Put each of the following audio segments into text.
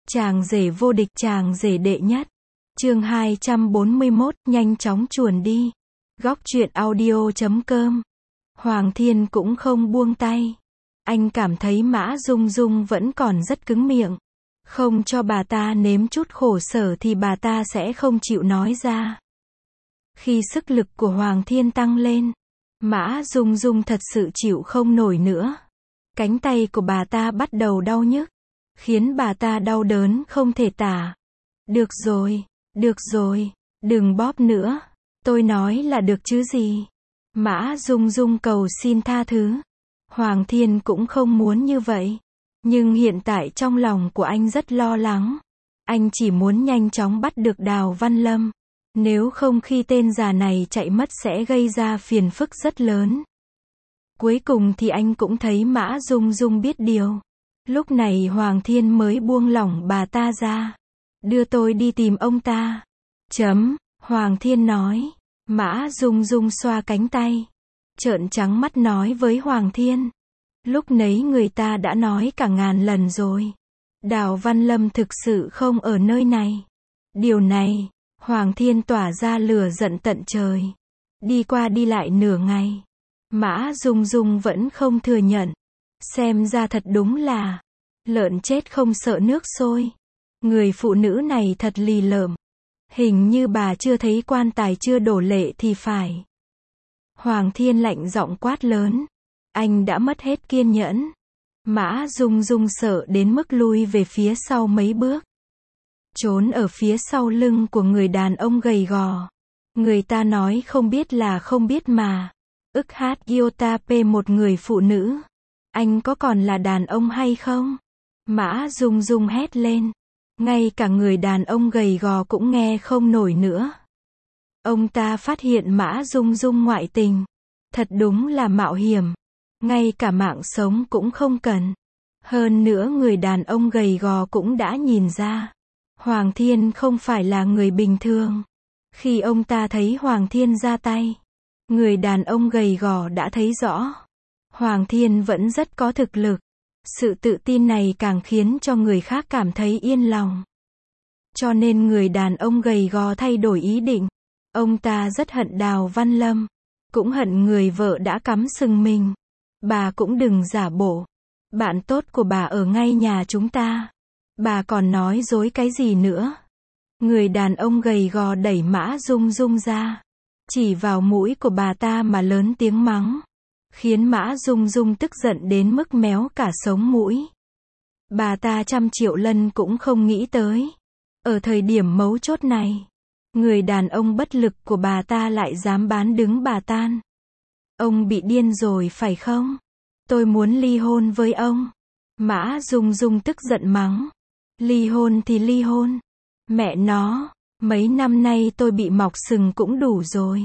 Chàng rể vô địch, chàng rể đệ nhất. Chương 241, nhanh chóng chuồn đi. Góc truyện audio.com. Hoàng Thiên cũng không buông tay. Anh cảm thấy Mã Dung Dung vẫn còn rất cứng miệng. Không cho bà ta nếm chút khổ sở thì bà ta sẽ không chịu nói ra. Khi sức lực của Hoàng Thiên tăng lên, Mã Dung Dung thật sự chịu không nổi nữa. Cánh tay của bà ta bắt đầu đau nhức, khiến bà ta đau đớn không thể tả. Được rồi, đừng bóp nữa. Tôi nói là được chứ gì. Mã Dung Dung cầu xin tha thứ. Hoàng Thiên cũng không muốn như vậy. Nhưng hiện tại trong lòng của anh rất lo lắng. Anh chỉ muốn nhanh chóng bắt được Đào Văn Lâm. Nếu không khi tên già này chạy mất sẽ gây ra phiền phức rất lớn. Cuối cùng thì anh cũng thấy Mã Dung Dung biết điều. Lúc này Hoàng Thiên mới buông lỏng bà ta ra. Đưa tôi đi tìm ông ta. Hoàng Thiên nói. Mã Dung Dung xoa cánh tay, trợn trắng mắt nói với Hoàng Thiên. Lúc nấy người ta đã nói cả ngàn lần rồi. Đào Văn Lâm thực sự không ở nơi này. Điều này, Hoàng Thiên tỏa ra lửa giận tận trời. Đi qua đi lại nửa ngày. Mã Dung Dung vẫn không thừa nhận. Xem ra thật đúng là lợn chết không sợ nước sôi. Người phụ nữ này thật lì lợm. Hình như bà chưa thấy quan tài chưa đổ lệ thì phải. Hoàng Thiên lạnh giọng quát lớn. Anh đã mất hết kiên nhẫn. Mã Dung Dung sợ đến mức lui về phía sau mấy bước. Trốn ở phía sau lưng của người đàn ông gầy gò. Người ta nói không biết là không biết mà. Ức hát yêu ta p một người phụ nữ. Anh có còn là đàn ông hay không? Mã Dung Dung hét lên. Ngay cả người đàn ông gầy gò cũng nghe không nổi nữa. Ông ta phát hiện Mã Dung Dung ngoại tình. Thật đúng là mạo hiểm. Ngay cả mạng sống cũng không cần. Hơn nữa người đàn ông gầy gò cũng đã nhìn ra. Hoàng Thiên không phải là người bình thường. Khi ông ta thấy Hoàng Thiên ra tay, người đàn ông gầy gò đã thấy rõ. Hoàng Thiên vẫn rất có thực lực. Sự tự tin này càng khiến cho người khác cảm thấy yên lòng. Cho nên người đàn ông gầy gò thay đổi ý định. Ông ta rất hận Đào Văn Lâm. Cũng hận người vợ đã cắm sừng mình. Bà cũng đừng giả bộ. Bạn tốt của bà ở ngay nhà chúng ta. Bà còn nói dối cái gì nữa? Người đàn ông gầy gò đẩy Mã Dung Dung ra. Chỉ vào mũi của bà ta mà lớn tiếng mắng. Khiến Mã Dung Dung tức giận đến mức méo cả sống mũi. Bà ta 100 triệu lần cũng không nghĩ tới. Ở thời điểm mấu chốt này, người đàn ông bất lực của bà ta lại dám bán đứng bà tan. Ông bị điên rồi phải không? Tôi muốn ly hôn với ông. Mã Dung Dung tức giận mắng. Ly hôn thì ly hôn. Mẹ nó, mấy năm nay tôi bị mọc sừng cũng đủ rồi.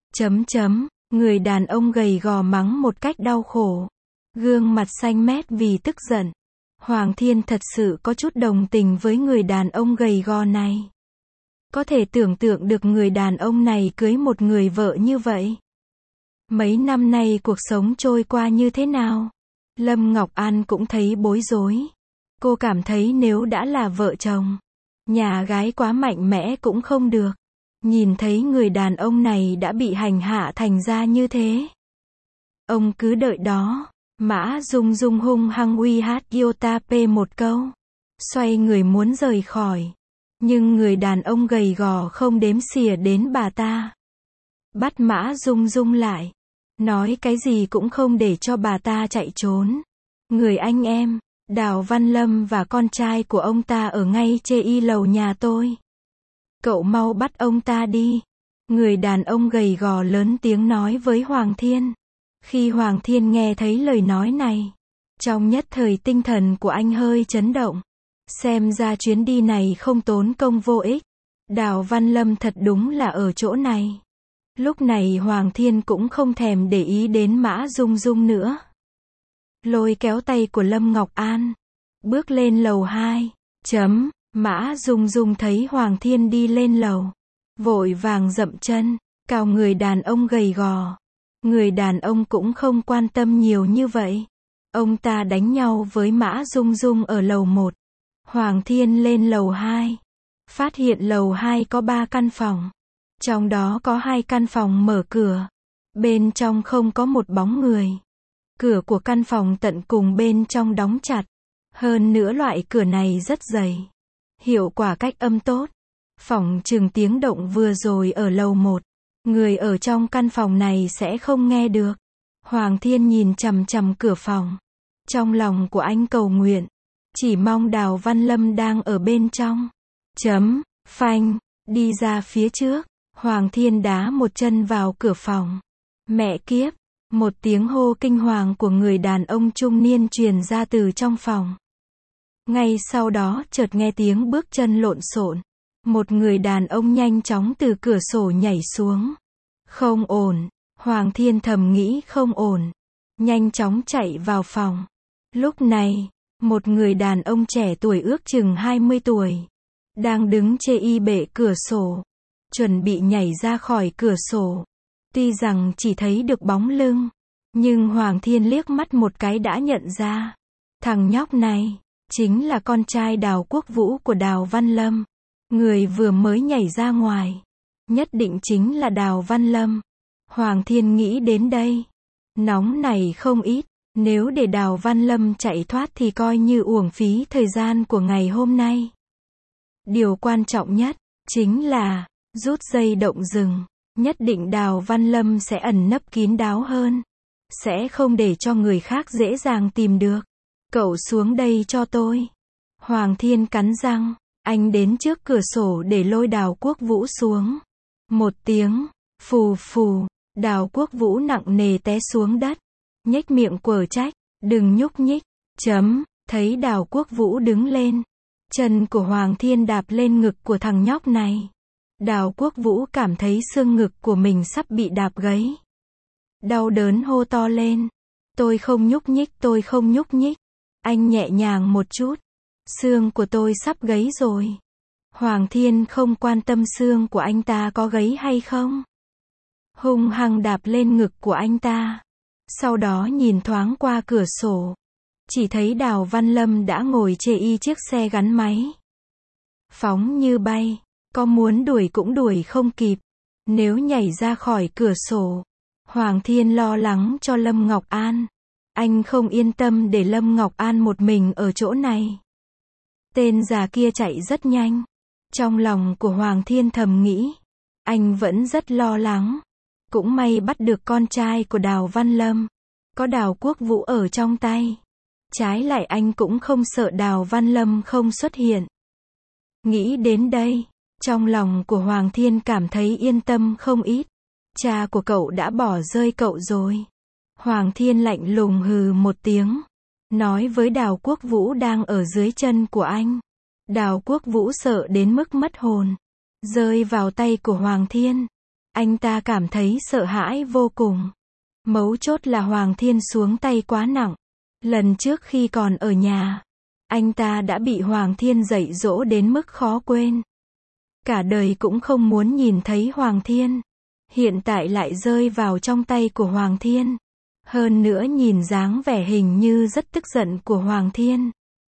Người đàn ông gầy gò mắng một cách đau khổ. Gương mặt xanh mét vì tức giận. Hoàng Thiên thật sự có chút đồng tình với người đàn ông gầy gò này. Có thể tưởng tượng được người đàn ông này cưới một người vợ như vậy. Mấy năm nay cuộc sống trôi qua như thế nào? Lâm Ngọc An cũng thấy bối rối. Cô cảm thấy nếu đã là vợ chồng, nhà gái quá mạnh mẽ cũng không được. Nhìn thấy người đàn ông này đã bị hành hạ thành ra như thế. Ông cứ đợi đó. Mã Dung Dung hung hăng uy hát yêu ta p một câu. Xoay người muốn rời khỏi. Nhưng người đàn ông gầy gò không đếm xỉa đến bà ta. Bắt Mã Dung Dung lại. Nói cái gì cũng không để cho bà ta chạy trốn. Người anh em, Đào Văn Lâm và con trai của ông ta ở ngay trên lầu nhà tôi. Cậu mau bắt ông ta đi. Người đàn ông gầy gò lớn tiếng nói với Hoàng Thiên. Khi Hoàng Thiên nghe thấy lời nói này, trong nhất thời tinh thần của anh hơi chấn động. Xem ra chuyến đi này không tốn công vô ích. Đào Văn Lâm thật đúng là ở chỗ này. Lúc này Hoàng Thiên cũng không thèm để ý đến Mã Dung Dung nữa. Lôi kéo tay của Lâm Ngọc An. Bước lên lầu 2. Mã Dung Dung thấy Hoàng Thiên đi lên lầu. Vội vàng dậm chân, cào người đàn ông gầy gò. Người đàn ông cũng không quan tâm nhiều như vậy. Ông ta đánh nhau với Mã Dung Dung ở lầu 1. Hoàng Thiên lên lầu 2. Phát hiện lầu 2 có 3 căn phòng. Trong đó có 2 căn phòng mở cửa. Bên trong không có một bóng người. Cửa của căn phòng tận cùng bên trong đóng chặt. Hơn nữa loại cửa này rất dày. Hiệu quả cách âm tốt. Phỏng chừng tiếng động vừa rồi ở lầu 1. Người ở trong căn phòng này sẽ không nghe được. Hoàng Thiên nhìn chằm chằm cửa phòng. Trong lòng của anh cầu nguyện. Chỉ mong Đào Văn Lâm đang ở bên trong. Phanh, đi ra phía trước. Hoàng Thiên đá một chân vào cửa phòng. Mẹ kiếp, một tiếng hô kinh hoàng của người đàn ông trung niên truyền ra từ trong phòng. Ngay sau đó chợt nghe tiếng bước chân lộn xộn. Một người đàn ông nhanh chóng từ cửa sổ nhảy xuống. Không ổn, Hoàng Thiên thầm nghĩ không ổn. Nhanh chóng chạy vào phòng. Lúc này, một người đàn ông trẻ tuổi ước chừng 20 tuổi. Đang đứng chê y bệ cửa sổ. Chuẩn bị nhảy ra khỏi cửa sổ. Tuy rằng chỉ thấy được bóng lưng. Nhưng Hoàng Thiên liếc mắt một cái đã nhận ra. Thằng nhóc này, chính là con trai Đào Quốc Vũ của Đào Văn Lâm. Người vừa mới nhảy ra ngoài. Nhất định chính là Đào Văn Lâm. Hoàng Thiên nghĩ đến đây. Nóng này không ít. Nếu để Đào Văn Lâm chạy thoát thì coi như uổng phí thời gian của ngày hôm nay. Điều quan trọng nhất, chính là, rút dây động rừng. Nhất định Đào Văn Lâm sẽ ẩn nấp kín đáo hơn. Sẽ không để cho người khác dễ dàng tìm được. Cậu xuống đây cho tôi. Hoàng Thiên cắn răng. Anh đến trước cửa sổ để lôi Đào Quốc Vũ xuống. Một tiếng, phù phù, Đào Quốc Vũ nặng nề té xuống đất. Nhếch miệng quở trách, đừng nhúc nhích. Thấy Đào Quốc Vũ đứng lên. Chân của Hoàng Thiên đạp lên ngực của thằng nhóc này. Đào Quốc Vũ cảm thấy xương ngực của mình sắp bị đạp gãy. Đau đớn hô to lên. Tôi không nhúc nhích, tôi không nhúc nhích. Anh nhẹ nhàng một chút. Xương của tôi sắp gãy rồi. Hoàng Thiên không quan tâm xương của anh ta có gãy hay không. Hung hăng đạp lên ngực của anh ta. Sau đó nhìn thoáng qua cửa sổ. Chỉ thấy Đào Văn Lâm đã ngồi chê y chiếc xe gắn máy. Phóng như bay. Có muốn đuổi cũng đuổi không kịp. Nếu nhảy ra khỏi cửa sổ. Hoàng Thiên lo lắng cho Lâm Ngọc An. Anh không yên tâm để Lâm Ngọc An một mình ở chỗ này. Tên già kia chạy rất nhanh. Trong lòng của Hoàng Thiên thầm nghĩ. Anh vẫn rất lo lắng. Cũng may bắt được con trai của Đào Văn Lâm. Có Đào Quốc Vũ ở trong tay. Trái lại anh cũng không sợ Đào Văn Lâm không xuất hiện. Nghĩ đến đây. Trong lòng của Hoàng Thiên cảm thấy yên tâm không ít. Cha của cậu đã bỏ rơi cậu rồi. Hoàng Thiên lạnh lùng hừ một tiếng. Nói với Đào Quốc Vũ đang ở dưới chân của anh. Đào Quốc Vũ sợ đến mức mất hồn. Rơi vào tay của Hoàng Thiên. Anh ta cảm thấy sợ hãi vô cùng. Mấu chốt là Hoàng Thiên xuống tay quá nặng. Lần trước khi còn ở nhà. Anh ta đã bị Hoàng Thiên dạy dỗ đến mức khó quên. Cả đời cũng không muốn nhìn thấy Hoàng Thiên. Hiện tại lại rơi vào trong tay của Hoàng Thiên. Hơn nữa nhìn dáng vẻ hình như rất tức giận của Hoàng Thiên.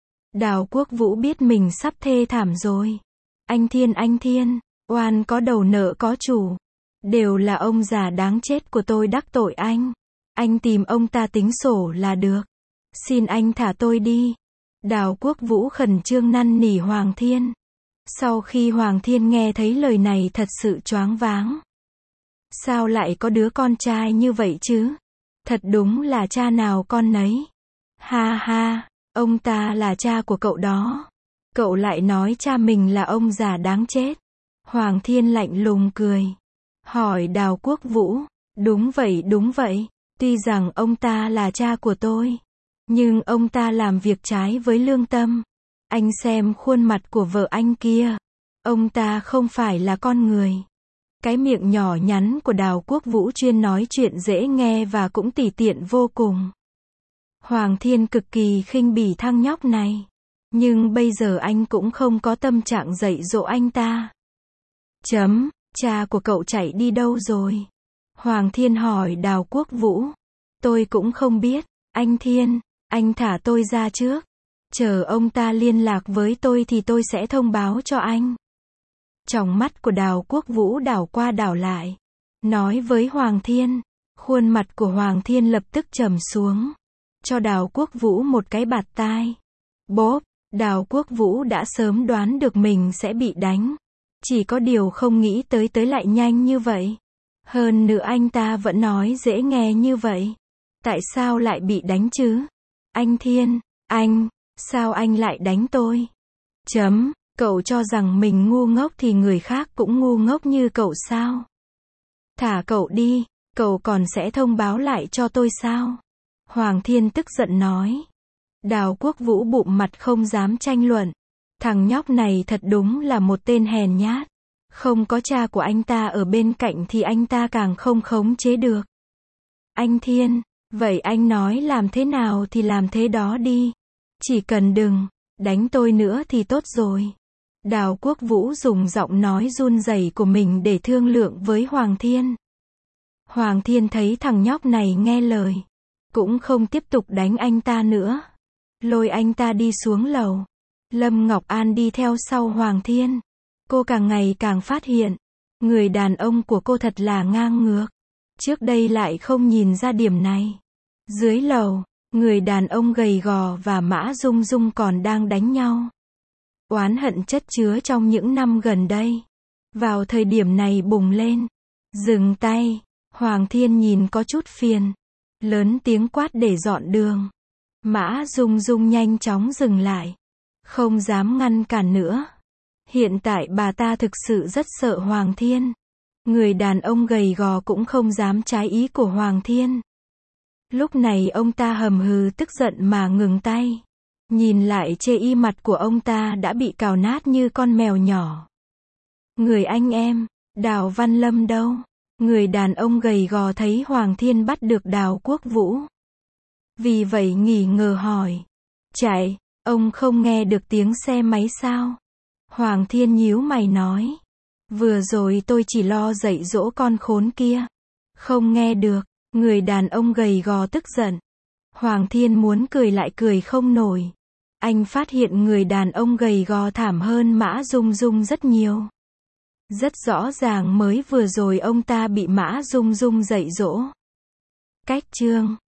Đào Quốc Vũ biết mình sắp thê thảm rồi. Anh Thiên, oan có đầu nợ có chủ. Đều là ông già đáng chết của tôi đắc tội anh. Anh tìm ông ta tính sổ là được. Xin anh thả tôi đi. Đào Quốc Vũ khẩn trương năn nỉ Hoàng Thiên. Sau khi Hoàng Thiên nghe thấy lời này thật sự choáng váng. Sao lại có đứa con trai như vậy chứ? Thật đúng là cha nào con nấy. Ha ha, ông ta là cha của cậu đó. Cậu lại nói cha mình là ông già đáng chết. Hoàng Thiên lạnh lùng cười. Hỏi Đào Quốc Vũ. Đúng vậy. Tuy rằng ông ta là cha của tôi. Nhưng ông ta làm việc trái với lương tâm. Anh xem khuôn mặt của vợ anh kia. Ông ta không phải là con người. Cái miệng nhỏ nhắn của Đào Quốc Vũ chuyên nói chuyện dễ nghe và cũng tỉ tiện vô cùng. Hoàng Thiên cực kỳ khinh bỉ thằng nhóc này. Nhưng bây giờ anh cũng không có tâm trạng dạy dỗ anh ta. Cha của cậu chạy đi đâu rồi? Hoàng Thiên hỏi Đào Quốc Vũ. Tôi cũng không biết. Anh Thiên, anh thả tôi ra trước. Chờ ông ta liên lạc với tôi thì tôi sẽ thông báo cho anh. Tròng mắt của Đào Quốc Vũ đảo qua đảo lại. Nói với Hoàng Thiên. Khuôn mặt của Hoàng Thiên lập tức trầm xuống. Cho Đào Quốc Vũ một cái bạt tai. Bốp, Đào Quốc Vũ đã sớm đoán được mình sẽ bị đánh. Chỉ có điều không nghĩ tới lại nhanh như vậy. Hơn nữa anh ta vẫn nói dễ nghe như vậy. Tại sao lại bị đánh chứ? Anh Thiên, sao anh lại đánh tôi? Cậu cho rằng mình ngu ngốc thì người khác cũng ngu ngốc như cậu sao? Thả cậu đi, cậu còn sẽ thông báo lại cho tôi sao? Hoàng Thiên tức giận nói. Đào Quốc Vũ bụm mặt không dám tranh luận. Thằng nhóc này thật đúng là một tên hèn nhát. Không có cha của anh ta ở bên cạnh thì anh ta càng không khống chế được. Anh Thiên, vậy anh nói làm thế nào thì làm thế đó đi. Chỉ cần đừng đánh tôi nữa thì tốt rồi. Đào Quốc Vũ dùng giọng nói run rẩy của mình để thương lượng với Hoàng Thiên. Hoàng Thiên thấy thằng nhóc này nghe lời. Cũng không tiếp tục đánh anh ta nữa. Lôi anh ta đi xuống lầu. Lâm Ngọc An đi theo sau Hoàng Thiên. Cô càng ngày càng phát hiện. Người đàn ông của cô thật là ngang ngược. Trước đây lại không nhìn ra điểm này. Dưới lầu, người đàn ông gầy gò và Mã Dung Dung còn đang đánh nhau. Oán hận chất chứa trong những năm gần đây. Vào thời điểm này bùng lên. Dừng tay. Hoàng Thiên nhìn có chút phiền. Lớn tiếng quát để dọn đường. Mã Dung Dung nhanh chóng dừng lại. Không dám ngăn cản nữa. Hiện tại bà ta thực sự rất sợ Hoàng Thiên. Người đàn ông gầy gò cũng không dám trái ý của Hoàng Thiên. Lúc này ông ta hầm hừ tức giận mà ngừng tay. Nhìn lại chê y mặt của ông ta đã bị cào nát như con mèo nhỏ. Người anh em, Đào Văn Lâm đâu? Người đàn ông gầy gò thấy Hoàng Thiên bắt được Đào Quốc Vũ. Vì vậy nghi ngờ hỏi. Chạy, ông không nghe được tiếng xe máy sao? Hoàng Thiên nhíu mày nói. Vừa rồi tôi chỉ lo dạy dỗ con khốn kia. Không nghe được. Người đàn ông gầy gò tức giận. Hoàng Thiên muốn cười lại cười không nổi. Anh phát hiện người đàn ông gầy gò thảm hơn Mã Dung Dung rất nhiều. Rất rõ ràng mới vừa rồi ông ta bị Mã Dung Dung dạy dỗ. Cách chương